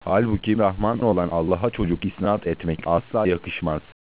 Halbuki Rahman olan Allah'a çocuk isnat etmek asla yakışmaz.